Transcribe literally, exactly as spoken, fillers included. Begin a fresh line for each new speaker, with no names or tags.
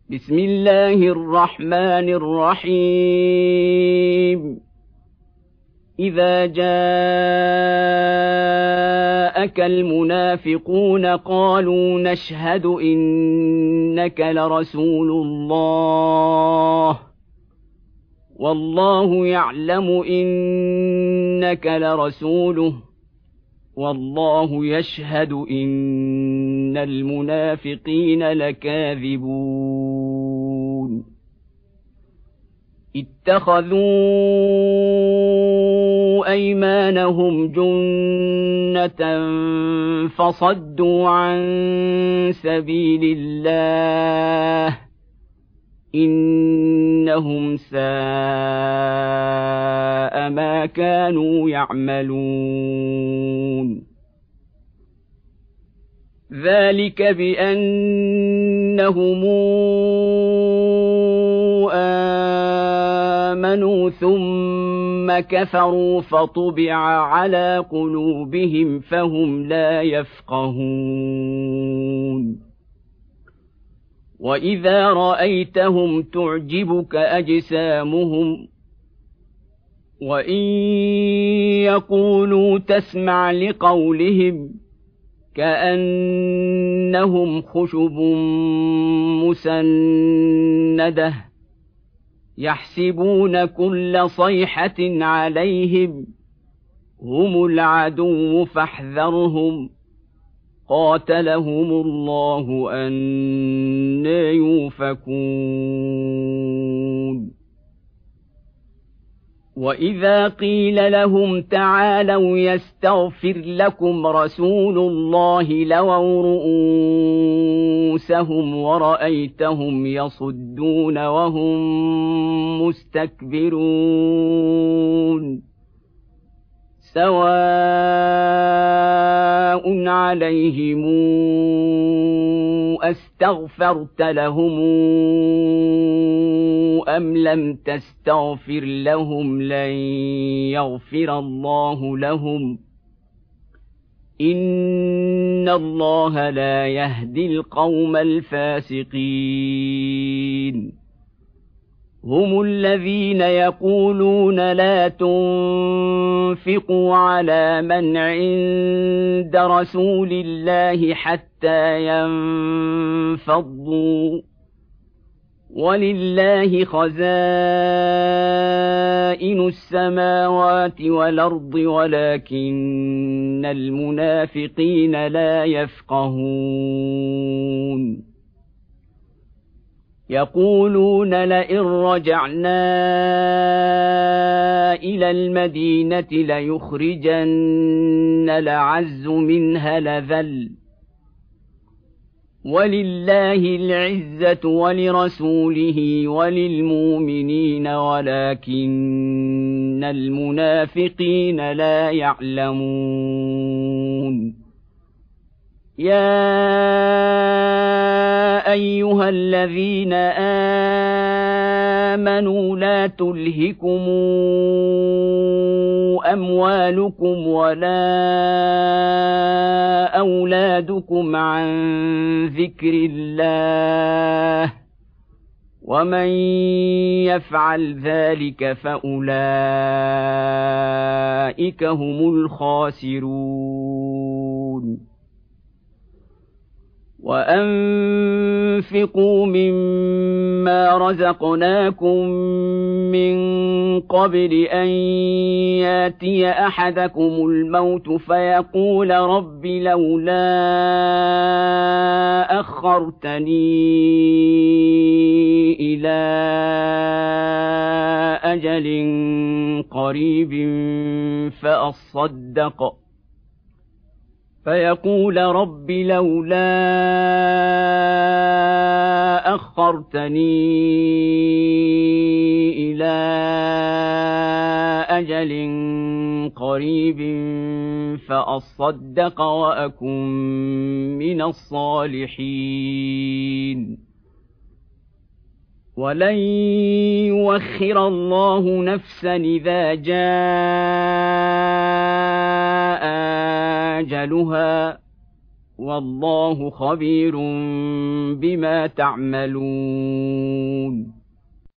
بسم الله الرحمن الرحيم إذا جاءك المنافقون قالوا نشهد إنك لرسول الله والله يعلم إنك لرسوله والله يشهد إن المنافقين لكاذبون اتخذوا أيمانهم جنة فصدوا عن سبيل الله إنهم ساء ما كانوا يعملون ذلك بأنهم آمنوا ثم كفروا فطبع على قلوبهم فهم لا يفقهون وإذا رأيتهم تعجبك أجسامهم وإن يقولوا تسمع لقولهم كأنهم خشب مسندة يحسبون كل صيحة عليهم هم العدو فاحذرهم قاتلهم الله أنى يؤفكون وإذا قيل لهم تعالوا يستغفر لكم رسول الله لووا رؤوسهم ورأيتهم يصدون وهم مستكبرون سواء عليهم أستغفرت لهم أم لم تستغفر لهم لن يغفر الله لهم إن الله لا يهدي القوم الفاسقين هم الذين يقولون لا تنفقوا على من عند رسول الله حتى ينفضوا ولله خزائن السماوات والأرض ولكن المنافقين لا يفقهون يقولون لئن رجعنا إلى المدينة ليخرجن الأعز منها الأذل ولله العزة ولرسوله وللمؤمنين ولكن المنافقين لا يعلمون يا أيها الذين آمنوا لا تلهكم أموالكم ولا أولادكم عن ذكر الله ومن يفعل ذلك فأولئك هم الخاسرون وأنفقوا مما رزقناكم من قبل أن ياتي أحدكم الموت فيقول رب لولا أخرتني إلى أجل قريب فأصدق فيقول رب لولا أخرتني إلى أجل قريب فأصدق وأكن من الصالحين ولن يؤخر الله نفسا إذا جاء أجلها والله خبير بما تعملون